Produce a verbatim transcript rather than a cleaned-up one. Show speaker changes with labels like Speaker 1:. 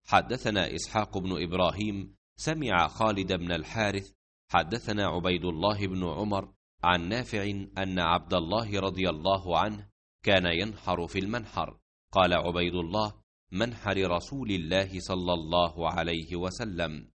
Speaker 1: حدثنا إسحاق بن إبراهيم سمع خالد بن الحارث حدثنا عبيد الله بن عمر عن نافع أن عبد الله رضي الله عنه كان ينحر في المنحر. قال عبيد الله: منحر رسول الله صلى الله عليه وسلم.